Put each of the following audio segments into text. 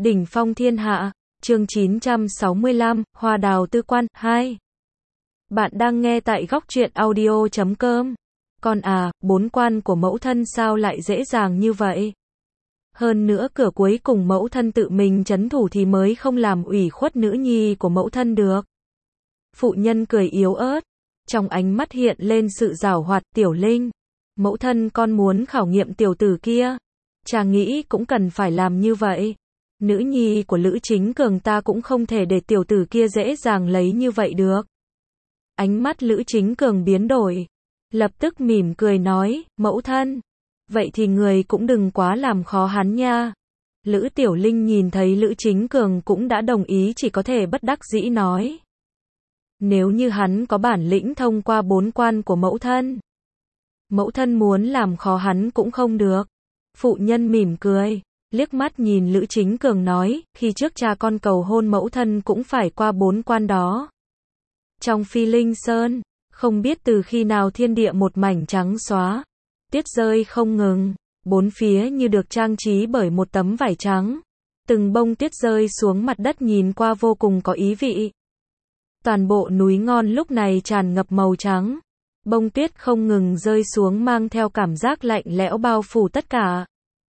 Đỉnh phong thiên hạ, chương 965, Hoa đào tư quan, 2. Bạn đang nghe tại góc truyện audio.com. Con à, 4 quan của mẫu thân sao lại dễ dàng như vậy? Hơn nữa cửa cuối cùng mẫu thân tự mình trấn thủ thì mới không làm ủy khuất nữ nhi của mẫu thân được. Phụ nhân cười yếu ớt, trong ánh mắt hiện lên sự giảo hoạt. Tiểu Linh, mẫu thân con muốn khảo nghiệm tiểu tử kia. Cha nghĩ cũng cần phải làm như vậy. Nữ nhi của Lữ Chính Cường ta cũng không thể để tiểu tử kia dễ dàng lấy như vậy được. Ánh mắt Lữ Chính Cường biến đổi, lập tức mỉm cười nói, mẫu thân, vậy thì người cũng đừng quá làm khó hắn nha. Lữ Tiểu Linh nhìn thấy Lữ Chính Cường cũng đã đồng ý, chỉ có thể bất đắc dĩ nói, nếu như hắn có bản lĩnh thông qua 4 quan của mẫu thân muốn làm khó hắn cũng không được. Phụ nhân mỉm cười, liếc mắt nhìn Lữ Chính Cường nói, khi trước cha con cầu hôn mẫu thân cũng phải qua 4 quan đó. Trong Phi Linh Sơn, không biết từ khi nào thiên địa một mảnh trắng xóa, tuyết rơi không ngừng, bốn phía như được trang trí bởi một tấm vải trắng. Từng bông tuyết rơi xuống mặt đất nhìn qua vô cùng có ý vị. Toàn bộ núi Ngon lúc này tràn ngập màu trắng. Bông tuyết không ngừng rơi xuống mang theo cảm giác lạnh lẽo bao phủ tất cả.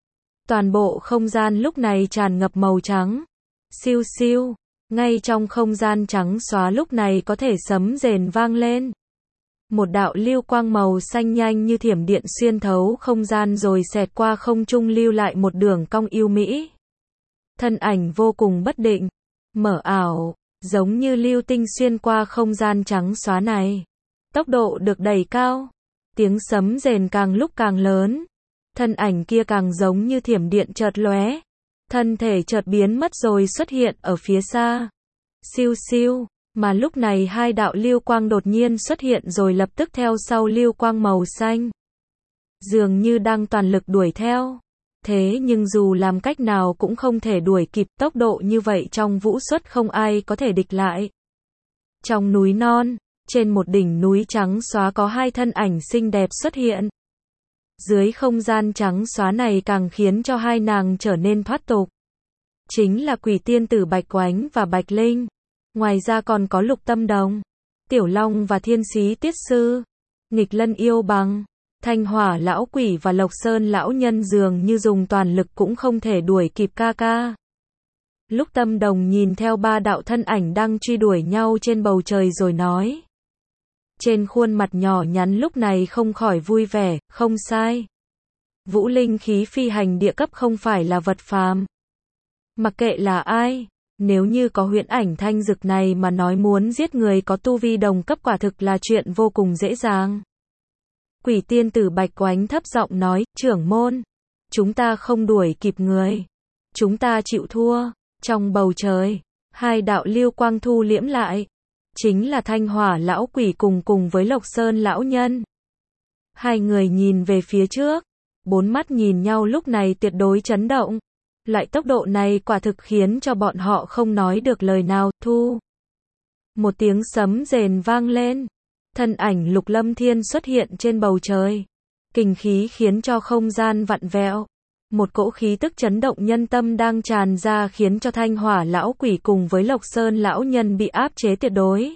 Toàn bộ không gian lúc này tràn ngập màu trắng. Siêu siêu, ngay trong không gian trắng xóa lúc này có thể sấm rền vang lên. Một đạo lưu quang màu xanh nhanh như thiểm điện xuyên thấu không gian rồi xẹt qua không trung lưu lại một đường cong yêu mỹ. Thân ảnh vô cùng bất định, mờ ảo, giống như lưu tinh xuyên qua không gian trắng xóa này. Tốc độ được đẩy cao, tiếng sấm rền càng lúc càng lớn. Thân ảnh kia càng giống như thiểm điện chợt lóe, thân thể chợt biến mất rồi xuất hiện ở phía xa. Siêu siêu, mà lúc này hai đạo lưu quang đột nhiên xuất hiện rồi lập tức theo sau lưu quang màu xanh. Dường như đang toàn lực đuổi theo. Thế nhưng dù làm cách nào cũng không thể đuổi kịp, tốc độ như vậy trong vũ xuất không ai có thể địch lại. Trong núi non, trên một đỉnh núi trắng xóa có hai thân ảnh xinh đẹp xuất hiện. Dưới không gian trắng xóa này càng khiến cho hai nàng trở nên thoát tục. Chính là Quỷ Tiên Tử Bạch Oánh và Bạch Linh. Ngoài ra còn có Lục Tâm Đồng, Tiểu Long và Thiên Sĩ Tiết Sư, Nghịch Lân Yêu Bằng, Thanh Hỏa Lão Quỷ và Lộc Sơn Lão Nhân dường như dùng toàn lực cũng không thể đuổi kịp ca ca. Lục Tâm Đồng nhìn theo ba đạo thân ảnh đang truy đuổi nhau trên bầu trời rồi nói. Trên khuôn mặt nhỏ nhắn lúc này không khỏi vui vẻ, không sai. Vũ linh khí phi hành địa cấp không phải là vật phàm. Mặc kệ là ai, nếu như có huyễn ảnh thanh dực này mà nói muốn giết người có tu vi đồng cấp quả thực là chuyện vô cùng dễ dàng. Quỷ Tiên Tử Bạch Oánh thấp giọng nói, trưởng môn, chúng ta không đuổi kịp người. Chúng ta chịu thua. Trong bầu trời, hai đạo lưu quang thu liễm lại. Chính là Thanh Hỏa Lão Quỷ cùng với Lộc Sơn Lão Nhân. Hai người nhìn về phía trước, bốn mắt nhìn nhau lúc này tuyệt đối chấn động. Loại tốc độ này quả thực khiến cho bọn họ không nói được lời nào. Thu. Một tiếng sấm rền vang lên. Thân ảnh Lục Lâm Thiên xuất hiện trên bầu trời. Kình khí khiến cho không gian vặn vẹo. Một cỗ khí tức chấn động nhân tâm đang tràn ra khiến cho Thanh Hỏa Lão Quỷ cùng với Lộc Sơn Lão Nhân bị áp chế tuyệt đối.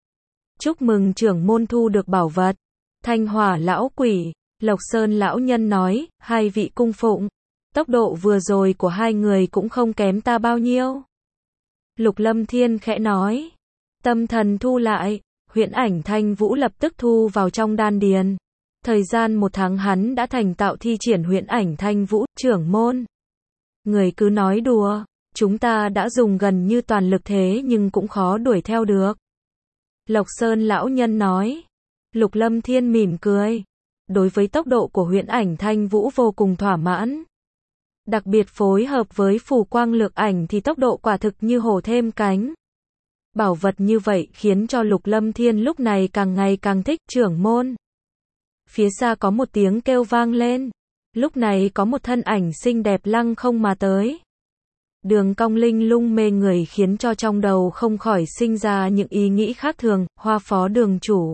Chúc mừng trưởng môn thu được bảo vật. Thanh Hỏa Lão Quỷ, Lộc Sơn Lão Nhân nói, hai vị cung phụng. Tốc độ vừa rồi của hai người cũng không kém ta bao nhiêu. Lục Lâm Thiên khẽ nói. Tâm thần thu lại, huyễn ảnh thanh vũ lập tức thu vào trong đan điền. Thời gian 1 tháng hắn đã thành tạo thi triển huyễn ảnh thanh vũ. Trưởng môn, người cứ nói đùa, chúng ta đã dùng gần như toàn lực thế nhưng cũng khó đuổi theo được. Lộc Sơn Lão Nhân nói. Lục Lâm Thiên mỉm cười. Đối với tốc độ của huyễn ảnh thanh vũ vô cùng thỏa mãn. Đặc biệt phối hợp với phù quang lược ảnh thì tốc độ quả thực như hổ thêm cánh. Bảo vật như vậy khiến cho Lục Lâm Thiên lúc này càng ngày càng thích. Trưởng môn. Phía xa có một tiếng kêu vang lên. Lúc này có một thân ảnh xinh đẹp lăng không mà tới. Đường cong linh lung mê người khiến cho trong đầu không khỏi sinh ra những ý nghĩ khác thường. Hoa phó đường chủ.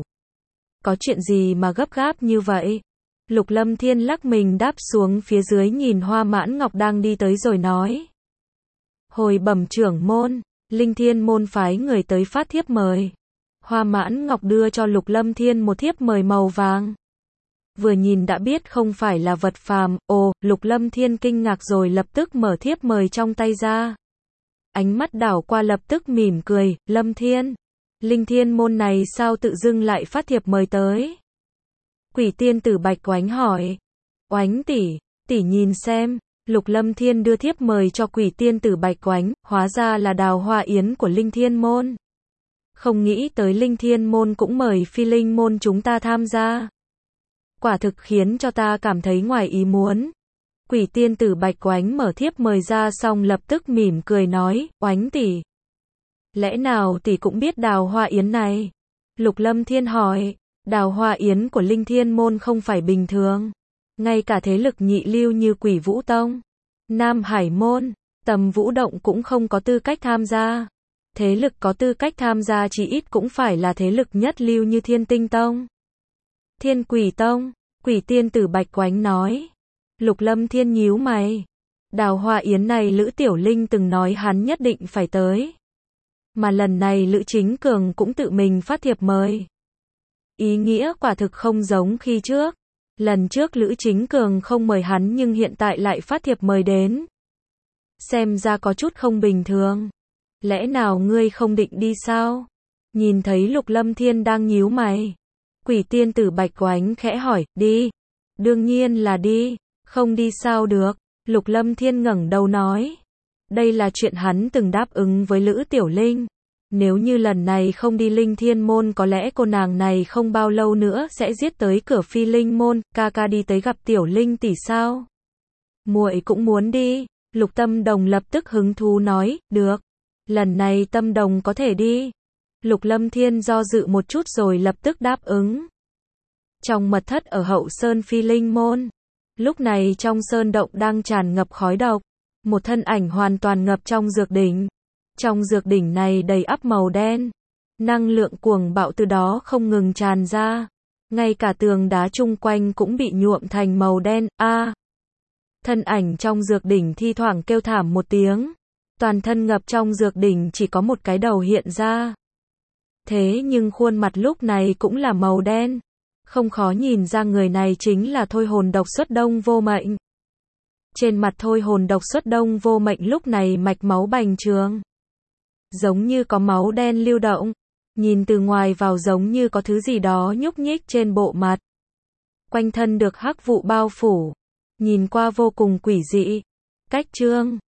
Có chuyện gì mà gấp gáp như vậy? Lục Lâm Thiên lắc mình đáp xuống phía dưới nhìn Hoa Mãn Ngọc đang đi tới rồi nói. Hồi bẩm trưởng môn, Linh Thiên môn phái người tới phát thiếp mời. Hoa Mãn Ngọc đưa cho Lục Lâm Thiên một thiếp mời màu vàng. Vừa nhìn đã biết không phải là vật phàm. Ồ, Lục Lâm Thiên kinh ngạc rồi lập tức mở thiếp mời trong tay ra. Ánh mắt đảo qua lập tức mỉm cười, Lâm Thiên. Linh Thiên môn này sao tự dưng lại phát thiệp mời tới? Quỷ tiên tử Bạch Oánh hỏi. Oánh tỷ, tỷ nhìn xem. Lục Lâm Thiên đưa thiếp mời cho quỷ tiên tử Bạch Oánh, hóa ra là Đào Hoa Yến của Linh Thiên môn. Không nghĩ tới Linh Thiên môn cũng mời Phi Linh môn chúng ta tham gia. Quả thực khiến cho ta cảm thấy ngoài ý muốn. Quỷ tiên tử Bạch Oánh mở thiếp mời ra xong lập tức mỉm cười nói, Oánh tỷ. Lẽ nào tỷ cũng biết Đào Hoa Yến này? Lục Lâm Thiên hỏi, Đào Hoa Yến của Linh Thiên môn không phải bình thường. Ngay cả thế lực nhị lưu như Quỷ Vũ Tông, Nam Hải môn, Tầm Vũ Động cũng không có tư cách tham gia. Thế lực có tư cách tham gia chỉ ít cũng phải là thế lực nhất lưu như Thiên Tinh Tông, Thiên Quỷ Tông. Quỷ tiên tử Bạch Oánh nói. Lục Lâm Thiên nhíu mày. Đào Hoa Yến này Lữ Tiểu Linh từng nói hắn nhất định phải tới. Mà lần này Lữ Chính Cường cũng tự mình phát thiệp mời. Ý nghĩa quả thực không giống khi trước. Lần trước Lữ Chính Cường không mời hắn nhưng hiện tại lại phát thiệp mời đến. Xem ra có chút không bình thường. Lẽ nào ngươi không định đi sao? Nhìn thấy Lục Lâm Thiên đang nhíu mày. Quỷ tiên tử Bạch Oánh khẽ hỏi, đi. Đương nhiên là đi, không đi sao được. Lục Lâm Thiên ngẩng đầu nói. Đây là chuyện hắn từng đáp ứng với Lữ Tiểu Linh. Nếu như lần này không đi Linh Thiên môn có lẽ cô nàng này không bao lâu nữa sẽ giết tới cửa Phi Linh môn, ca ca đi tới gặp Tiểu Linh tỷ sao? Muội cũng muốn đi. Lục Tâm Đồng lập tức hứng thú nói, được. Lần này Tâm Đồng có thể đi. Lục Lâm Thiên do dự một chút rồi lập tức đáp ứng. Trong mật thất ở hậu sơn Phi Linh môn. Lúc này trong sơn động đang tràn ngập khói độc. Một thân ảnh hoàn toàn ngập trong dược đỉnh. Trong dược đỉnh này đầy ắp màu đen. Năng lượng cuồng bạo từ đó không ngừng tràn ra. Ngay cả tường đá chung quanh cũng bị nhuộm thành màu đen. Thân ảnh trong dược đỉnh thi thoảng kêu thảm một tiếng. Toàn thân ngập trong dược đỉnh chỉ có một cái đầu hiện ra. Thế nhưng khuôn mặt lúc này cũng là màu đen. Không khó nhìn ra người này chính là Thôi Hồn Độc Xuất Đông Vô Mệnh. Trên mặt Thôi Hồn Độc Xuất Đông Vô Mệnh lúc này mạch máu bành trướng. Giống như có máu đen lưu động. Nhìn từ ngoài vào giống như có thứ gì đó nhúc nhích trên bộ mặt. Quanh thân được hắc vụ bao phủ. Nhìn qua vô cùng quỷ dị. Cách chương